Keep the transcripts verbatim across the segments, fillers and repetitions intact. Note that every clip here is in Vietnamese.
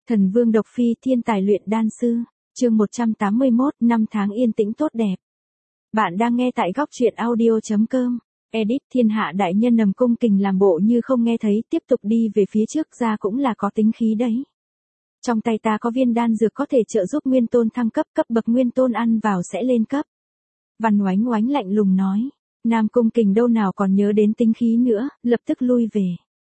Thần Vương Độc Phi thiên tài luyện đan sư, chương một trăm tám mươi mốt, năm tháng yên tĩnh tốt đẹp. Bạn đang nghe tại góc truyện audio.com. Edit thiên hạ đại nhân nằm cung kình làm bộ như không nghe thấy, tiếp tục đi về phía trước, ra cũng là có tính khí đấy. Trong tay ta có viên đan dược có thể trợ giúp nguyên tôn thăng cấp, cấp bậc nguyên tôn ăn vào sẽ lên cấp. Văn Oánh Oánh lạnh lùng nói. Nam cung kình đâu nào còn nhớ đến tính khí nữa, lập tức lui về.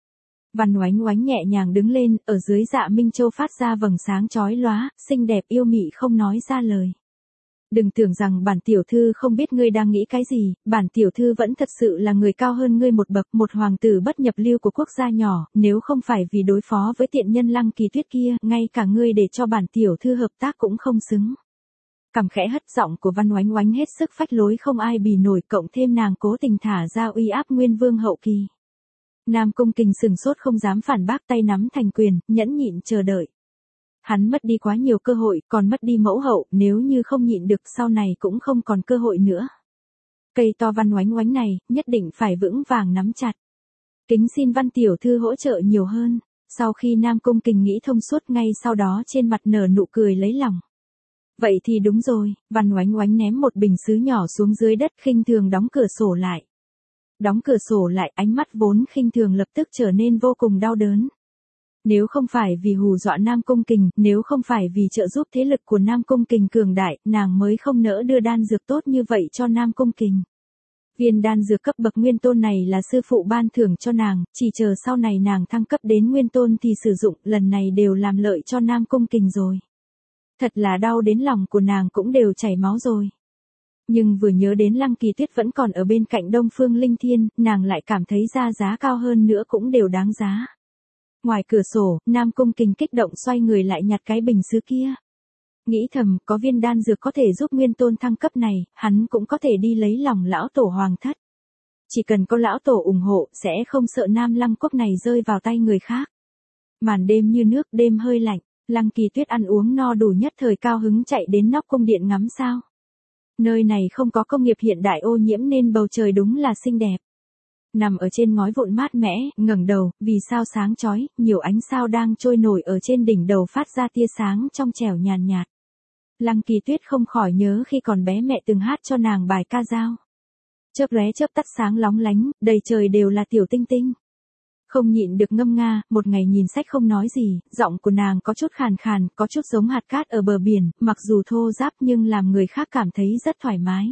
Văn Oánh Oánh nhẹ nhàng đứng lên, ở dưới Dạ Minh Châu phát ra vầng sáng chói lóa, xinh đẹp yêu mị không nói ra lời. Đừng tưởng rằng bản tiểu thư không biết ngươi đang nghĩ cái gì, bản tiểu thư vẫn thật sự là người cao hơn ngươi một bậc, một hoàng tử bất nhập lưu của quốc gia nhỏ, nếu không phải vì đối phó với tiện nhân Lăng Kỳ Tuyết kia, ngay cả ngươi để cho bản tiểu thư hợp tác cũng không xứng. Cằm khẽ hất, giọng của Văn Oánh Oánh hết sức phách lối không ai bì nổi, cộng thêm nàng cố tình thả ra uy áp nguyên vương hậu kỳ. Nam cung kình sừng sốt không dám phản bác, tay nắm thành quyền, nhẫn nhịn chờ đợi. Hắn mất đi quá nhiều cơ hội, còn mất đi mẫu hậu, nếu như không nhịn được sau này cũng không còn cơ hội nữa. Cây to Văn Oánh Oánh này, nhất định phải vững vàng nắm chặt. Kính xin Văn tiểu thư hỗ trợ nhiều hơn. Sau khi Nam cung kình nghĩ thông suốt, ngay sau đó trên mặt nở nụ cười lấy lòng. Vậy thì đúng rồi, Văn Oánh Oánh ném một bình sứ nhỏ xuống dưới đất, khinh thường đóng cửa sổ lại. Đóng cửa sổ lại, ánh mắt vốn khinh thường lập tức trở nên vô cùng đau đớn. Nếu không phải vì hù dọa Nam cung kình, nếu không phải vì trợ giúp thế lực của Nam cung kình cường đại, nàng mới không nỡ đưa đan dược tốt như vậy cho Nam cung kình. Viên đan dược cấp bậc nguyên tôn này là sư phụ ban thưởng cho nàng, chỉ chờ sau này nàng thăng cấp đến nguyên tôn thì sử dụng, lần này đều làm lợi cho Nam cung kình rồi. Thật là đau đến lòng của nàng cũng đều chảy máu rồi. Nhưng vừa nhớ đến Lăng Kỳ Tuyết vẫn còn ở bên cạnh Đông Phương Linh Thiên, nàng lại cảm thấy ra giá cao hơn nữa cũng đều đáng giá. Ngoài cửa sổ, Nam cung kình kích động xoay người lại nhặt cái bình sứ kia. Nghĩ thầm, có viên đan dược có thể giúp nguyên tôn thăng cấp này, hắn cũng có thể đi lấy lòng lão tổ hoàng thất. Chỉ cần có lão tổ ủng hộ, sẽ không sợ Nam Lăng quốc này rơi vào tay người khác. Màn đêm như nước, đêm hơi lạnh, Lăng Kỳ Tuyết ăn uống no đủ nhất thời cao hứng chạy đến nóc cung điện ngắm sao. Nơi này không có công nghiệp hiện đại ô nhiễm nên bầu trời đúng là xinh đẹp. Nằm ở trên ngói vụn mát mẻ, ngẩng đầu, vì sao sáng chói, nhiều ánh sao đang trôi nổi ở trên đỉnh đầu phát ra tia sáng trong trẻo nhàn nhạt. Lăng Kỳ Tuyết không khỏi nhớ khi còn bé mẹ từng hát cho nàng bài ca dao. Chớp lóe chớp tắt sáng lóng lánh, đầy trời đều là tiểu tinh tinh. Không nhịn được ngâm nga, một ngày nhìn sách không nói gì, giọng của nàng có chút khàn khàn, có chút giống hạt cát ở bờ biển, mặc dù thô ráp nhưng làm người khác cảm thấy rất thoải mái.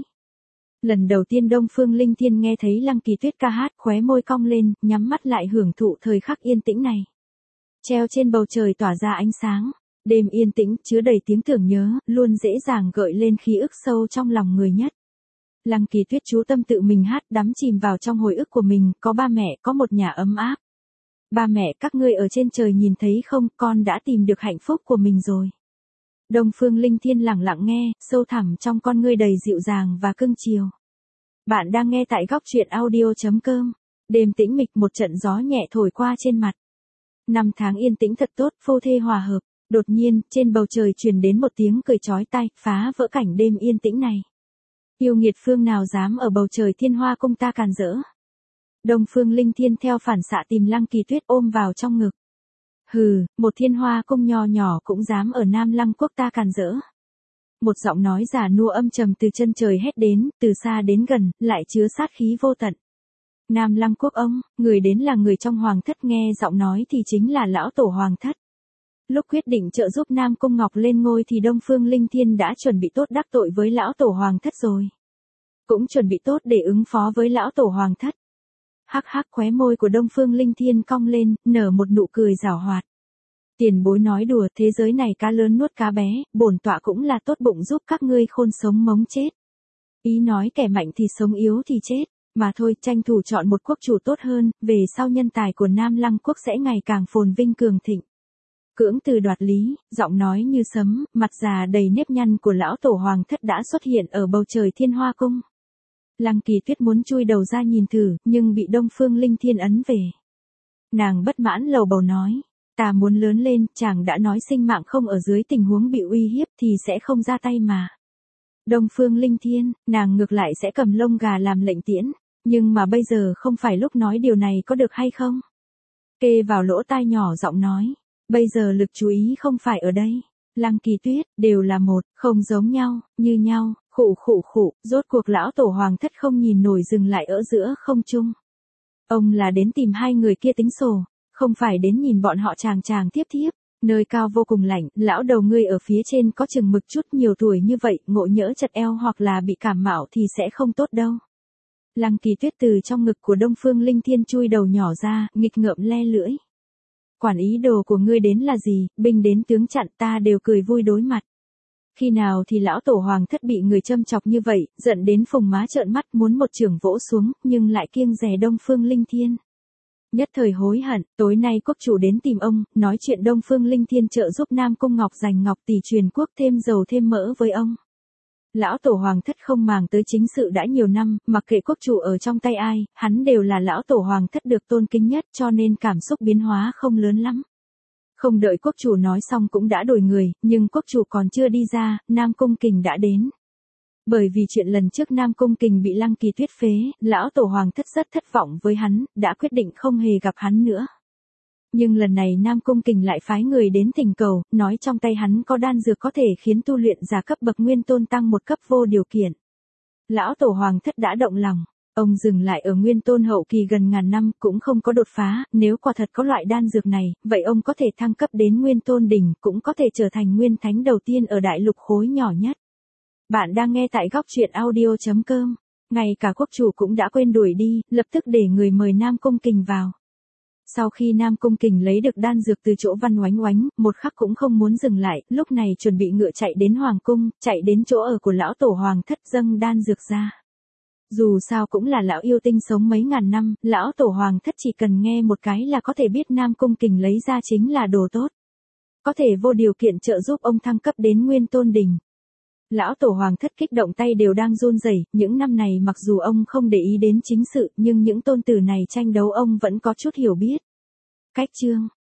Lần đầu tiên Đông Phương Linh Thiên nghe thấy Lăng Kỳ Tuyết ca hát, khóe môi cong lên, nhắm mắt lại hưởng thụ thời khắc yên tĩnh này. Treo trên bầu trời tỏa ra ánh sáng, đêm yên tĩnh chứa đầy tiếng tưởng nhớ, luôn dễ dàng gợi lên ký ức sâu trong lòng người nhất. Lăng Kỳ Tuyết chú tâm tự mình hát, đắm chìm vào trong hồi ức của mình, có ba mẹ, có một nhà ấm áp. Ba mẹ các ngươi ở trên trời nhìn thấy không, con đã tìm được hạnh phúc của mình rồi. Đông Phương Linh Thiên lặng lặng nghe, sâu thẳm trong con ngươi đầy dịu dàng và cưng chiều. Bạn đang nghe tại góc truyện audio.com. Đêm tĩnh mịch, một trận gió nhẹ thổi qua trên mặt. Năm tháng yên tĩnh thật tốt, phu thê hòa hợp. Đột nhiên, trên bầu trời truyền đến một tiếng cười chói tai, phá vỡ cảnh đêm yên tĩnh này. Yêu nghiệt phương nào dám ở bầu trời Thiên Hoa cung ta càn rỡ. Đông Phương Linh Thiên theo phản xạ tìm Lăng Kỳ Tuyết ôm vào trong ngực. Hừ, một Thiên Hoa cung nho nhỏ cũng dám ở Nam Lăng quốc ta càn rỡ. Một giọng nói già nua âm trầm từ chân trời hét đến, từ xa đến gần, lại chứa sát khí vô tận. Nam Lăng quốc ông, người đến là người trong hoàng thất, nghe giọng nói thì chính là lão tổ hoàng thất. Lúc quyết định trợ giúp Nam Cung Ngọc lên ngôi thì Đông Phương Linh Thiên đã chuẩn bị tốt đắc tội với lão tổ hoàng thất rồi. Cũng chuẩn bị tốt để ứng phó với lão tổ hoàng thất. Hắc hắc, khóe môi của Đông Phương Linh Thiên cong lên, nở một nụ cười giảo hoạt. Tiền bối nói đùa, thế giới này cá lớn nuốt cá bé, bổn tọa cũng là tốt bụng giúp các ngươi khôn sống mống chết. Ý nói kẻ mạnh thì sống yếu thì chết, mà thôi, tranh thủ chọn một quốc chủ tốt hơn, về sau nhân tài của Nam Lăng quốc sẽ ngày càng phồn vinh cường thịnh. Cưỡng từ đoạt lý, giọng nói như sấm, mặt già đầy nếp nhăn của lão tổ hoàng thất đã xuất hiện ở bầu trời Thiên Hoa cung. Lăng Kỳ Tuyết muốn chui đầu ra nhìn thử, nhưng bị Đông Phương Linh Thiên ấn về. Nàng bất mãn lầu bầu nói, ta muốn lớn lên, chàng đã nói sinh mạng không ở dưới tình huống bị uy hiếp thì sẽ không ra tay mà. Đông Phương Linh Thiên, nàng ngược lại sẽ cầm lông gà làm lệnh tiễn, nhưng mà bây giờ không phải lúc nói điều này có được hay không? Kê vào lỗ tai nhỏ giọng nói, Bây giờ lực chú ý không phải ở đây. Lăng Kỳ Tuyết, đều là một, không giống nhau, như nhau, khụ khụ khụ, rốt cuộc lão tổ hoàng thất không nhìn nổi dừng lại ở giữa không trung. Ông là đến tìm hai người kia tính sổ, không phải đến nhìn bọn họ chàng chàng tiếp tiếp. Nơi cao vô cùng lạnh, lão đầu ngươi ở phía trên có chừng mực chút nhiều tuổi như vậy, ngộ nhỡ chật eo hoặc là bị cảm mạo thì sẽ không tốt đâu. Lăng Kỳ Tuyết từ trong ngực của Đông Phương Linh Thiên chui đầu nhỏ ra, nghịch ngợm le lưỡi. Quản ý đồ của ngươi đến là gì, binh đến tướng chặn ta đều cười vui đối mặt. Khi nào thì lão tổ hoàng thất bị người châm chọc như vậy, giận đến phùng má trợn mắt muốn một chưởng vỗ xuống, nhưng lại kiêng dè Đông Phương Linh Thiên. Nhất thời hối hận, tối nay quốc chủ đến tìm ông, nói chuyện Đông Phương Linh Thiên trợ giúp Nam Cung Ngọc giành ngọc tỷ truyền quốc thêm dầu thêm mỡ với ông. Lão tổ hoàng thất không màng tới chính sự đã nhiều năm, mặc kệ quốc chủ ở trong tay ai, hắn đều là lão tổ hoàng thất được tôn kính nhất cho nên cảm xúc biến hóa không lớn lắm. Không đợi quốc chủ nói xong cũng đã đổi người, nhưng quốc chủ còn chưa đi ra, Nam Cung Kình đã đến. Bởi vì chuyện lần trước Nam Cung Kình bị Lăng Kỳ Tuyết phế, lão tổ hoàng thất rất thất vọng với hắn, đã quyết định không hề gặp hắn nữa. Nhưng lần này Nam Cung Kình lại phái người đến thỉnh cầu, nói trong tay hắn có đan dược có thể khiến tu luyện giả cấp bậc nguyên tôn tăng một cấp vô điều kiện. Lão tổ hoàng thất đã động lòng, ông dừng lại ở nguyên tôn hậu kỳ gần ngàn năm cũng không có đột phá, nếu quả thật có loại đan dược này, vậy ông có thể thăng cấp đến nguyên tôn đỉnh, cũng có thể trở thành nguyên thánh đầu tiên ở đại lục khối nhỏ nhất. Bạn đang nghe tại góc truyện audio chấm com. Ngay cả quốc chủ cũng đã quên đuổi đi, lập tức để người mời Nam Cung Kình vào. Sau khi Nam Cung Kình lấy được đan dược từ chỗ Văn Oánh Oánh, một khắc cũng không muốn dừng lại, lúc này chuẩn bị ngựa chạy đến Hoàng Cung, chạy đến chỗ ở của lão tổ hoàng thất dâng đan dược ra. Dù sao cũng là lão yêu tinh sống mấy ngàn năm, lão tổ hoàng thất chỉ cần nghe một cái là có thể biết Nam Cung Kình lấy ra chính là đồ tốt. Có thể vô điều kiện trợ giúp ông thăng cấp đến nguyên tôn đỉnh. Lão tổ hoàng thất kích động tay đều đang run rẩy, những năm này mặc dù ông không để ý đến chính sự, nhưng những tôn tử này tranh đấu ông vẫn có chút hiểu biết. Cách chương,